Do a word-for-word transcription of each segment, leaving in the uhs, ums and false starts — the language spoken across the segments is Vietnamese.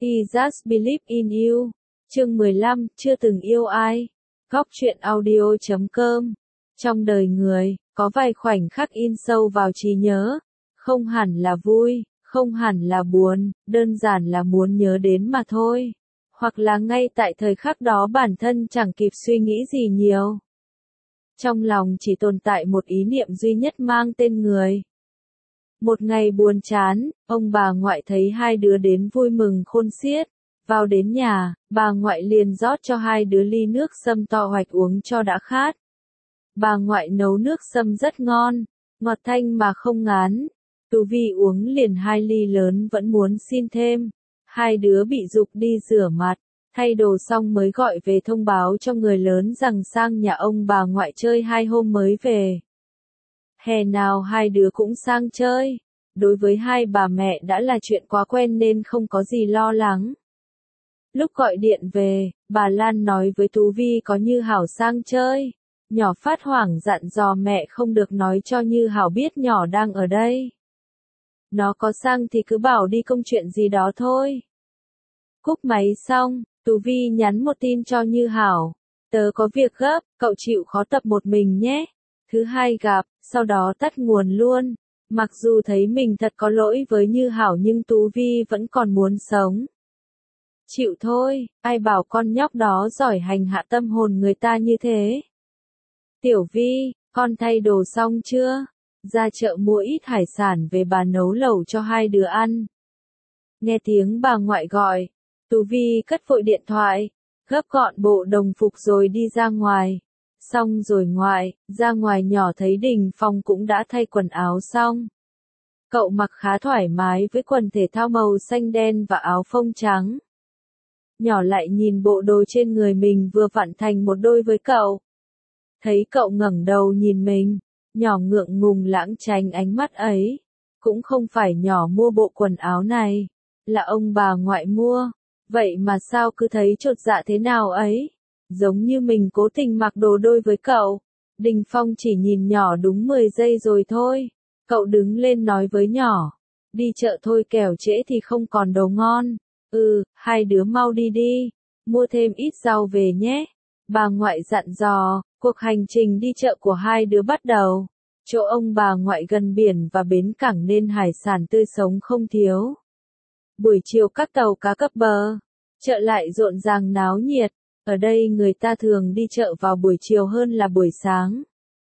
I Just Believe in You. Chương mười lăm, chưa từng yêu ai. Góc truyện audio chấm com. Trong đời người, có vài khoảnh khắc in sâu vào trí nhớ. Không hẳn là vui, không hẳn là buồn, đơn giản là muốn nhớ đến mà thôi. Hoặc là ngay tại thời khắc đó bản thân chẳng kịp suy nghĩ gì nhiều. Trong lòng chỉ tồn tại một ý niệm duy nhất mang tên người. Một ngày buồn chán, ông bà ngoại thấy hai đứa đến vui mừng khôn xiết. Vào đến nhà, bà ngoại liền rót cho hai đứa ly nước sâm to hoạch uống cho đã khát. Bà ngoại nấu nước sâm rất ngon, ngọt thanh mà không ngán. Tú Vi uống liền hai ly lớn vẫn muốn xin thêm. Hai đứa bị giục đi rửa mặt, thay đồ xong mới gọi về thông báo cho người lớn rằng sang nhà ông bà ngoại chơi hai hôm mới về. Hè nào hai đứa cũng sang chơi. Đối với hai bà mẹ đã là chuyện quá quen nên không có gì lo lắng. Lúc gọi điện về, bà Lan nói với Tú Vi có Như Hảo sang chơi. Nhỏ phát hoảng dặn dò mẹ không được nói cho Như Hảo biết nhỏ đang ở đây. Nó có sang thì cứ bảo đi công chuyện gì đó thôi. Cúp máy xong, Tú Vi nhắn một tin cho Như Hảo. Tớ có việc gấp, cậu chịu khó tập một mình nhé. Thứ hai gặp, sau đó tắt nguồn luôn. Mặc dù thấy mình thật có lỗi với Như Hảo nhưng Tú Vi vẫn còn muốn sống. Chịu thôi, ai bảo con nhóc đó giỏi hành hạ tâm hồn người ta như thế. Tiểu Vi, con thay đồ xong chưa? Ra chợ mua ít hải sản về bà nấu lẩu cho hai đứa ăn. Nghe tiếng bà ngoại gọi, Tú Vi cất vội điện thoại, gấp gọn bộ đồng phục rồi đi ra ngoài. Xong rồi ngoại, ra ngoài nhỏ thấy Đình Phong cũng đã thay quần áo xong. Cậu mặc khá thoải mái với quần thể thao màu xanh đen và áo phông trắng. Nhỏ lại nhìn bộ đồ trên người mình vừa vặn thành một đôi với cậu. Thấy cậu ngẩng đầu nhìn mình, nhỏ ngượng ngùng lãng tránh ánh mắt ấy. Cũng không phải nhỏ mua bộ quần áo này, là ông bà ngoại mua. Vậy mà sao cứ thấy chột dạ thế nào ấy? Giống như mình cố tình mặc đồ đôi với cậu. Đình Phong chỉ nhìn nhỏ đúng mười giây rồi thôi. Cậu đứng lên nói với nhỏ. Đi chợ thôi kẻo trễ thì không còn đồ ngon. Ừ, hai đứa mau đi đi. Mua thêm ít rau về nhé. Bà ngoại dặn dò, cuộc hành trình đi chợ của hai đứa bắt đầu. Chỗ ông bà ngoại gần biển và bến cảng nên hải sản tươi sống không thiếu. Buổi chiều các tàu cá cập bờ. Chợ lại rộn ràng náo nhiệt. Ở đây người ta thường đi chợ vào buổi chiều hơn là buổi sáng.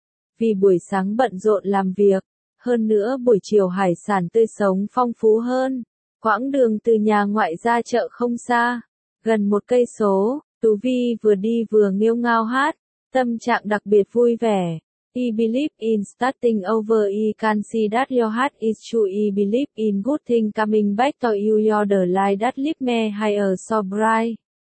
Vì buổi sáng bận rộn làm việc, hơn nữa buổi chiều hải sản tươi sống phong phú hơn. Quãng đường từ nhà ngoại ra chợ không xa, gần một cây số, Tú Vi vừa đi vừa nghêu ngao hát, tâm trạng đặc biệt vui vẻ. I believe in starting over. I can see that your heart is true. I believe in good things coming back to you. You're the light that lift me higher so bright.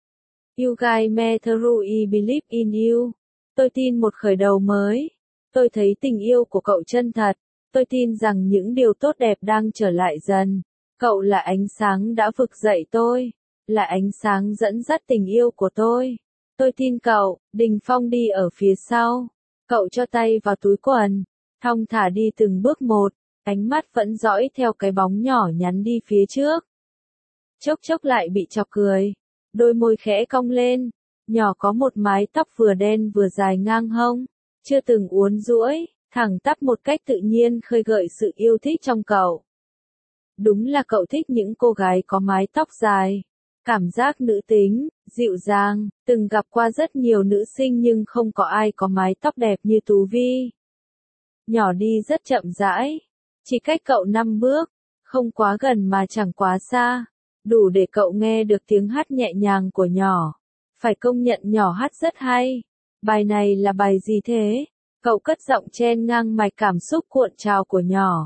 You guide me through. I believe in you. Tôi tin một khởi đầu mới. Tôi thấy tình yêu của cậu chân thật. Tôi tin rằng những điều tốt đẹp đang trở lại dần. Cậu là ánh sáng đã vực dậy tôi. Là ánh sáng dẫn dắt tình yêu của tôi. Tôi tin cậu. Đình Phong đi ở phía sau. Cậu cho tay vào túi quần. Thong thả đi từng bước một. Ánh mắt vẫn dõi theo cái bóng nhỏ nhắn đi phía trước. Chốc chốc lại bị chọc cười. Đôi môi khẽ cong lên. Nhỏ có một mái tóc vừa đen vừa dài ngang hông. Chưa từng uốn duỗi, thẳng tắp một cách tự nhiên khơi gợi sự yêu thích trong cậu. Đúng là cậu thích những cô gái có mái tóc dài. Cảm giác nữ tính, dịu dàng, từng gặp qua rất nhiều nữ sinh nhưng không có ai có mái tóc đẹp như Tú Vi. Nhỏ đi rất chậm rãi, chỉ cách cậu năm bước, không quá gần mà chẳng quá xa, đủ để cậu nghe được tiếng hát nhẹ nhàng của nhỏ. Phải công nhận nhỏ hát rất hay. Bài này là bài gì thế? Cậu cất giọng chen ngang mạch cảm xúc cuộn trào của nhỏ.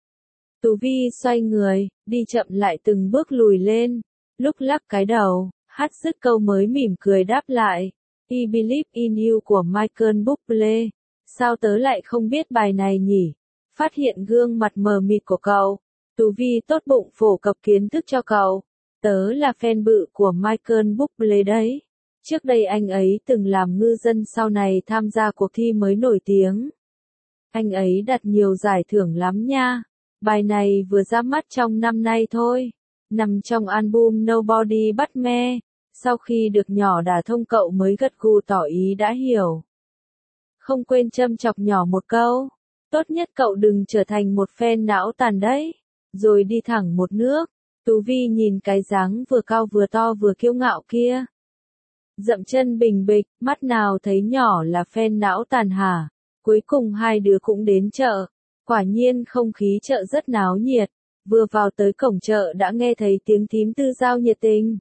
Tú Vi xoay người, đi chậm lại từng bước lùi lên. Lúc lắc cái đầu, hát dứt câu mới mỉm cười đáp lại. I believe in you của Michael Bublé. Sao tớ lại không biết bài này nhỉ? Phát hiện gương mặt mờ mịt của cậu. Tú Vi tốt bụng phổ cập kiến thức cho cậu. Tớ là fan bự của Michael Bublé đấy. Trước đây anh ấy từng làm ngư dân, sau này tham gia cuộc thi mới nổi tiếng. Anh ấy đạt nhiều giải thưởng lắm nha. Bài này vừa ra mắt trong năm nay thôi. nằm trong album Nobody But Me. Sau khi được nhỏ đả thông cậu mới gật gù tỏ ý đã hiểu. Không quên châm chọc nhỏ một câu. Tốt nhất cậu đừng trở thành một fan não tàn đấy. Rồi đi thẳng một nước. Tú Vi nhìn cái dáng vừa cao vừa to vừa kiêu ngạo kia. Dậm chân bình bịch, mắt nào thấy nhỏ là fan não tàn hả. Cuối cùng hai đứa cũng đến chợ. Quả nhiên không khí chợ rất náo nhiệt. Vừa vào tới cổng chợ đã nghe thấy tiếng thím Tư giao nhiệt tình.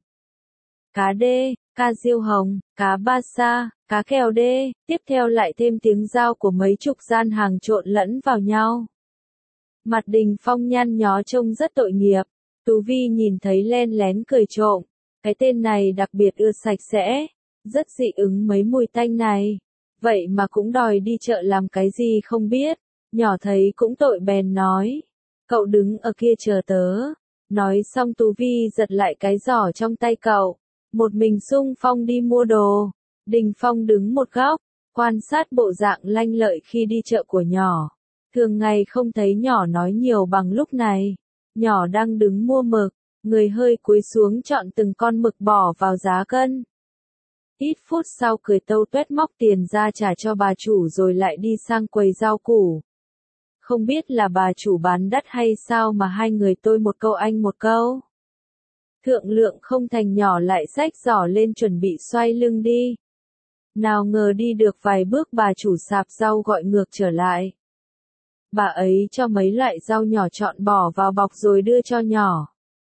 Cá đê, cá diêu hồng, cá ba sa, cá kèo đê, tiếp theo lại thêm tiếng giao của mấy chục gian hàng trộn lẫn vào nhau. Mặt Đình Phong nhăn nhó trông rất tội nghiệp. Tú Vi nhìn thấy len lén cười trộm. Cái tên này đặc biệt ưa sạch sẽ, rất dị ứng mấy mùi tanh này. Vậy mà cũng đòi đi chợ làm cái gì không biết. Nhỏ thấy cũng tội bèn nói. Cậu đứng ở kia chờ tớ. Nói xong Tú Vi giật lại cái giỏ trong tay cậu. Một mình xung phong đi mua đồ. Đình Phong đứng một góc, quan sát bộ dạng lanh lợi khi đi chợ của nhỏ. Thường ngày không thấy nhỏ nói nhiều bằng lúc này. Nhỏ đang đứng mua mực, người hơi cúi xuống chọn từng con mực bỏ vào giá cân. Ít phút sau cười tâu tuét móc tiền ra trả cho bà chủ rồi lại đi sang quầy rau củ. Không biết là bà chủ bán đắt hay sao mà hai người tôi một câu anh một câu. Thượng lượng không thành nhỏ lại xách giỏ lên chuẩn bị xoay lưng đi. Nào ngờ đi được vài bước bà chủ sạp rau gọi ngược trở lại. Bà ấy cho mấy loại rau nhỏ chọn bỏ vào bọc rồi đưa cho nhỏ.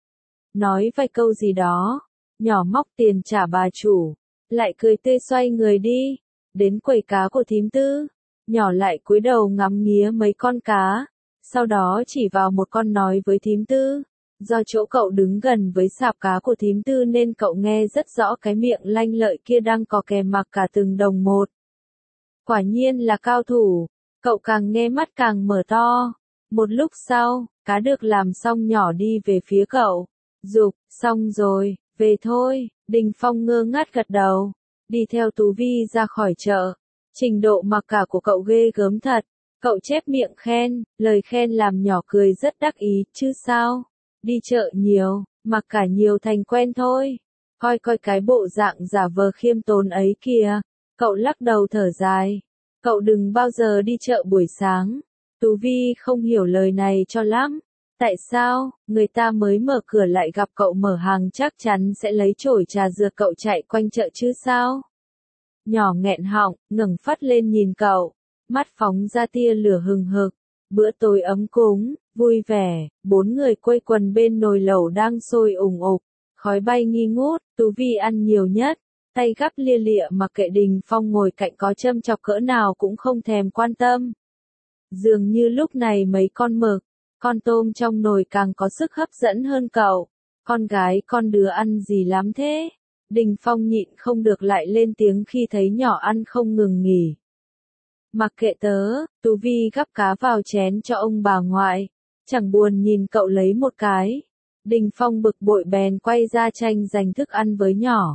Nói vài câu gì đó, nhỏ móc tiền trả bà chủ, lại cười tươi xoay người đi, đến quầy cá của thím Tư, nhỏ lại cúi đầu ngắm nghía mấy con cá, sau đó chỉ vào một con nói với thím Tư, do chỗ cậu đứng gần với sạp cá của thím Tư nên cậu nghe rất rõ cái miệng lanh lợi kia đang có kèm mặc cả từng đồng một. Quả nhiên là cao thủ. Cậu càng nghe mắt càng mở to. Một lúc sau, cá được làm xong nhỏ đi về phía cậu. Dục, xong rồi, về thôi. Đình Phong ngơ ngác gật đầu. Đi theo Tú Vi ra khỏi chợ. Trình độ mặc cả của cậu ghê gớm thật. Cậu chép miệng khen, lời khen làm nhỏ cười rất đắc ý, chứ sao. Đi chợ nhiều, mặc cả nhiều thành quen thôi. Coi coi cái bộ dạng giả vờ khiêm tốn ấy kìa. Cậu lắc đầu thở dài. Cậu đừng bao giờ đi chợ buổi sáng. Tú Vi không hiểu lời này cho lắm. Tại sao, người ta mới mở cửa lại gặp cậu mở hàng chắc chắn sẽ lấy chổi trà dừa cậu chạy quanh chợ chứ sao? Nhỏ nghẹn họng, ngẩng phát lên nhìn cậu. Mắt phóng ra tia lửa hừng hực. Bữa tối ấm cúng, vui vẻ, bốn người quây quần bên nồi lẩu đang sôi ủng ục. Khói bay nghi ngút, Tú Vi ăn nhiều nhất. Tay gắp lia lịa mà kệ Đình Phong ngồi cạnh có châm chọc cỡ nào cũng không thèm quan tâm. Dường như lúc này mấy con mực, con tôm trong nồi càng có sức hấp dẫn hơn cậu. Con gái con đứa ăn gì lắm thế? Đình Phong nhịn không được lại lên tiếng khi thấy nhỏ ăn không ngừng nghỉ. Mặc kệ tớ, Tú Vi gắp cá vào chén cho ông bà ngoại. Chẳng buồn nhìn cậu lấy một cái. Đình Phong bực bội bèn quay ra tranh giành thức ăn với nhỏ.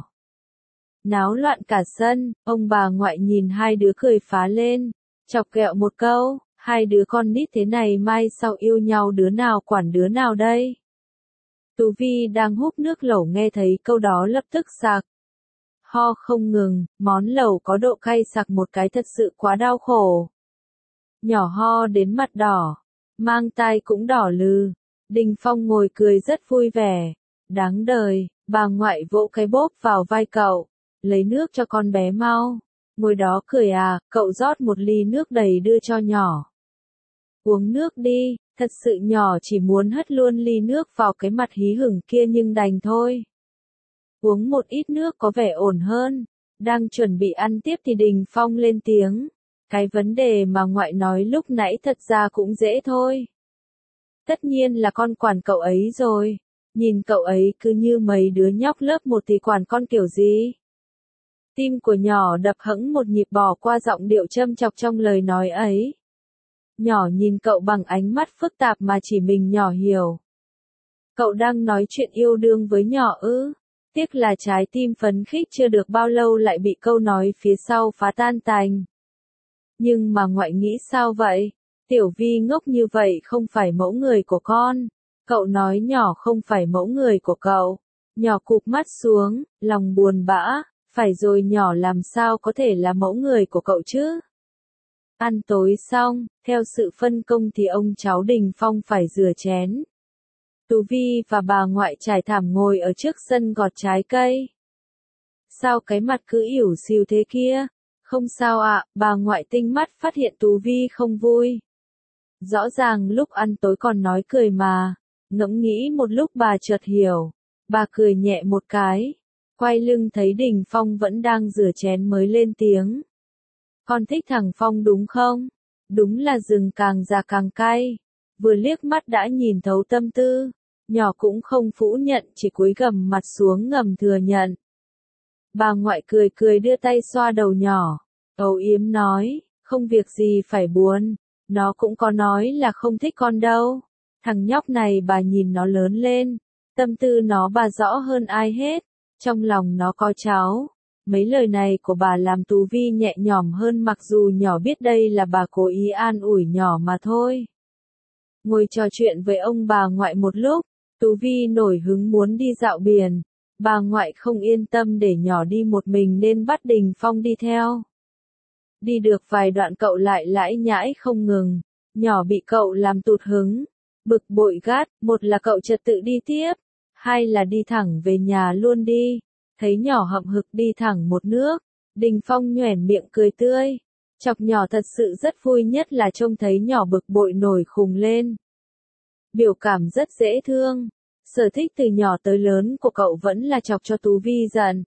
Náo loạn cả sân, ông bà ngoại nhìn hai đứa cười phá lên, chọc ghẹo một câu, hai đứa con nít thế này mai sau yêu nhau đứa nào quản đứa nào đây. Tú Vi đang húp nước lẩu nghe thấy câu đó lập tức sặc. Ho không ngừng, món lẩu có độ cay sặc một cái thật sự quá đau khổ. Nhỏ ho đến mặt đỏ, mang tai cũng đỏ lừ. Đình Phong ngồi cười rất vui vẻ. Đáng đời, bà ngoại vỗ cái bóp vào vai cậu. Lấy nước cho con bé mau. Ngồi đó cười à, cậu rót một ly nước đầy đưa cho nhỏ. Uống nước đi, thật sự nhỏ chỉ muốn hất luôn ly nước vào cái mặt hí hửng kia nhưng đành thôi. Uống một ít nước có vẻ ổn hơn. Đang chuẩn bị ăn tiếp thì Đình Phong lên tiếng. Cái vấn đề mà ngoại nói lúc nãy thật ra cũng dễ thôi. Tất nhiên là con quản cậu ấy rồi. Nhìn cậu ấy cứ như mấy đứa nhóc lớp một thì quản con kiểu gì. Tim của nhỏ đập hững một nhịp bỏ qua giọng điệu châm chọc trong lời nói ấy. Nhỏ nhìn cậu bằng ánh mắt phức tạp mà chỉ mình nhỏ hiểu. Cậu đang nói chuyện yêu đương với nhỏ ư? Tiếc là trái tim phấn khích chưa được bao lâu lại bị câu nói phía sau phá tan tành. Nhưng mà ngoại nghĩ sao vậy? Tiểu Vi ngốc như vậy không phải mẫu người của con. Cậu nói nhỏ không phải mẫu người của cậu. Nhỏ cụp mắt xuống, lòng buồn bã, phải rồi nhỏ làm sao có thể là mẫu người của cậu chứ? Ăn tối xong, theo sự phân công thì ông cháu Đình Phong phải rửa chén. Tú Vi và bà ngoại trải thảm ngồi ở trước sân gọt trái cây. Sao cái mặt cứ ỉu xìu thế kia? Không sao ạ, bà ngoại tinh mắt phát hiện Tú Vi không vui. Rõ ràng lúc ăn tối còn nói cười mà. Ngẫm nghĩ một lúc bà chợt hiểu. Bà cười nhẹ một cái. Quay lưng thấy Đình Phong vẫn đang rửa chén mới lên tiếng. Con thích thằng Phong đúng không? Đúng là rừng càng già càng cay. Vừa liếc mắt đã nhìn thấu tâm tư. Nhỏ cũng không phủ nhận, chỉ cúi gằm mặt xuống ngầm thừa nhận. Bà ngoại cười cười đưa tay xoa đầu nhỏ. Âu yếm nói, không việc gì phải buồn. Nó cũng có nói là không thích con đâu. Thằng nhóc này bà nhìn nó lớn lên. Tâm tư nó bà rõ hơn ai hết. Trong lòng nó có cháu. Mấy lời này của bà làm Tú Vi nhẹ nhõm hơn mặc dù nhỏ biết đây là bà cố ý an ủi nhỏ mà thôi. Ngồi trò chuyện với ông bà ngoại một lúc, Tú Vi nổi hứng muốn đi dạo biển. Bà ngoại không yên tâm để nhỏ đi một mình nên bắt Đình Phong đi theo. Đi được vài đoạn cậu lại lãi nhãi không ngừng. Nhỏ bị cậu làm tụt hứng. Bực bội gắt, một là cậu trật tự đi tiếp, hai là đi thẳng về nhà luôn đi. Thấy nhỏ hậm hực đi thẳng một nước, Đình Phong nhoẻn miệng cười tươi. Chọc nhỏ thật sự rất vui, nhất là trông thấy nhỏ bực bội nổi khùng lên. Biểu cảm rất dễ thương. Sở thích từ nhỏ tới lớn của cậu vẫn là chọc cho Tú Vi giận.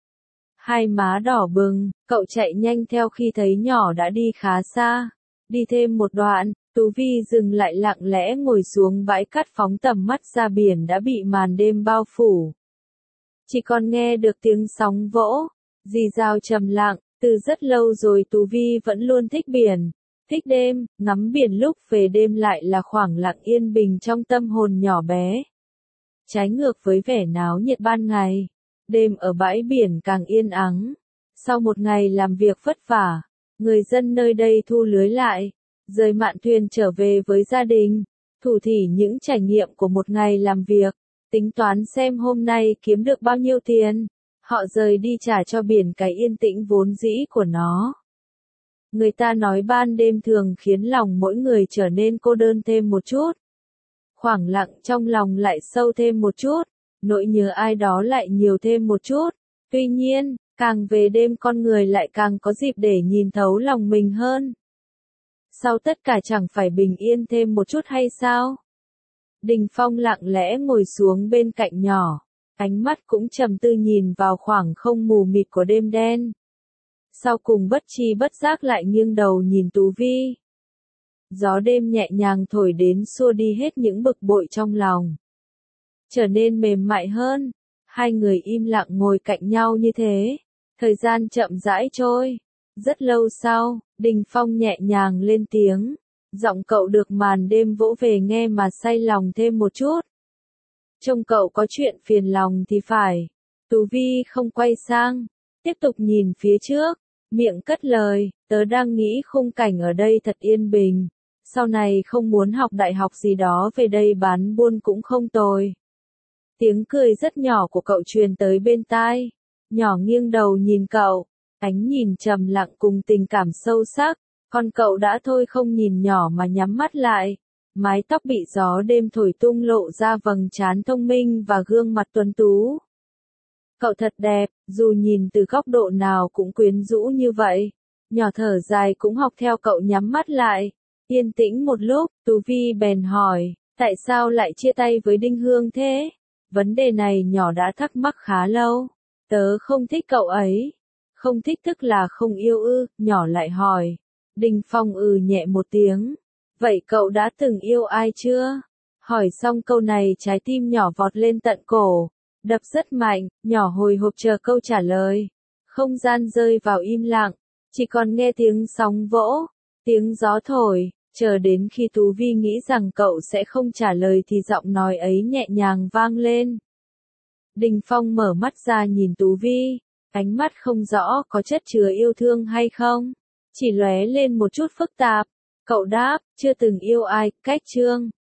Hai má đỏ bừng, cậu chạy nhanh theo khi thấy nhỏ đã đi khá xa. Đi thêm một đoạn, Tú Vi dừng lại lặng lẽ ngồi xuống bãi cát phóng tầm mắt ra biển đã bị màn đêm bao phủ. Chỉ còn nghe được tiếng sóng vỗ, rì rào trầm lặng, từ rất lâu rồi Tú Vi vẫn luôn thích biển, thích đêm, ngắm biển lúc về đêm lại là khoảng lặng yên bình trong tâm hồn nhỏ bé. Trái ngược với vẻ náo nhiệt ban ngày, đêm ở bãi biển càng yên ắng. Sau một ngày làm việc vất vả, người dân nơi đây thu lưới lại, rời mạn thuyền trở về với gia đình, thủ thỉ những trải nghiệm của một ngày làm việc, tính toán xem hôm nay kiếm được bao nhiêu tiền. Họ rời đi trả cho biển cái yên tĩnh vốn dĩ của nó. Người ta nói ban đêm thường khiến lòng mỗi người trở nên cô đơn thêm một chút. Khoảng lặng trong lòng lại sâu thêm một chút, nỗi nhớ ai đó lại nhiều thêm một chút. Tuy nhiên, càng về đêm con người lại càng có dịp để nhìn thấu lòng mình hơn. Sau tất cả chẳng phải bình yên thêm một chút hay sao? Đình Phong lặng lẽ ngồi xuống bên cạnh nhỏ, ánh mắt cũng trầm tư nhìn vào khoảng không mù mịt của đêm đen. Sau cùng bất tri bất giác lại nghiêng đầu nhìn Tú Vi. Gió đêm nhẹ nhàng thổi đến xua đi hết những bực bội trong lòng. Trở nên mềm mại hơn, hai người im lặng ngồi cạnh nhau như thế. Thời gian chậm rãi trôi. Rất lâu sau, Đình Phong nhẹ nhàng lên tiếng. Giọng cậu được màn đêm vỗ về nghe mà say lòng thêm một chút. Trông cậu có chuyện phiền lòng thì phải. Tú Vi không quay sang, tiếp tục nhìn phía trước, miệng cất lời, tớ đang nghĩ khung cảnh ở đây thật yên bình. Sau này không muốn học đại học gì đó, về đây bán buôn cũng không tồi. Tiếng cười rất nhỏ của cậu truyền tới bên tai. Nhỏ nghiêng đầu nhìn cậu, ánh nhìn trầm lặng cùng tình cảm sâu sắc. Còn cậu đã thôi không nhìn nhỏ mà nhắm mắt lại. Mái tóc bị gió đêm thổi tung lộ ra vầng trán thông minh và gương mặt tuấn tú. Cậu thật đẹp, dù nhìn từ góc độ nào cũng quyến rũ như vậy. Nhỏ thở dài cũng học theo cậu nhắm mắt lại. Yên tĩnh một lúc, Tú Vi bèn hỏi, tại sao lại chia tay với Đinh Hương thế? Vấn đề này nhỏ đã thắc mắc khá lâu. Tớ không thích cậu ấy. Không thích tức là không yêu ư? Nhỏ lại hỏi. Đình Phong ừ nhẹ một tiếng. Vậy cậu đã từng yêu ai chưa? Hỏi xong câu này trái tim nhỏ vọt lên tận cổ. Đập rất mạnh, nhỏ hồi hộp chờ câu trả lời. Không gian rơi vào im lặng. Chỉ còn nghe tiếng sóng vỗ, tiếng gió thổi. Chờ đến khi Tú Vi nghĩ rằng cậu sẽ không trả lời thì giọng nói ấy nhẹ nhàng vang lên. Đình Phong mở mắt ra nhìn Tú Vi. Ánh mắt không rõ có chất chứa yêu thương hay không. Chỉ lóe lên một chút phức tạp. Cậu đáp, chưa từng yêu ai, cách chương.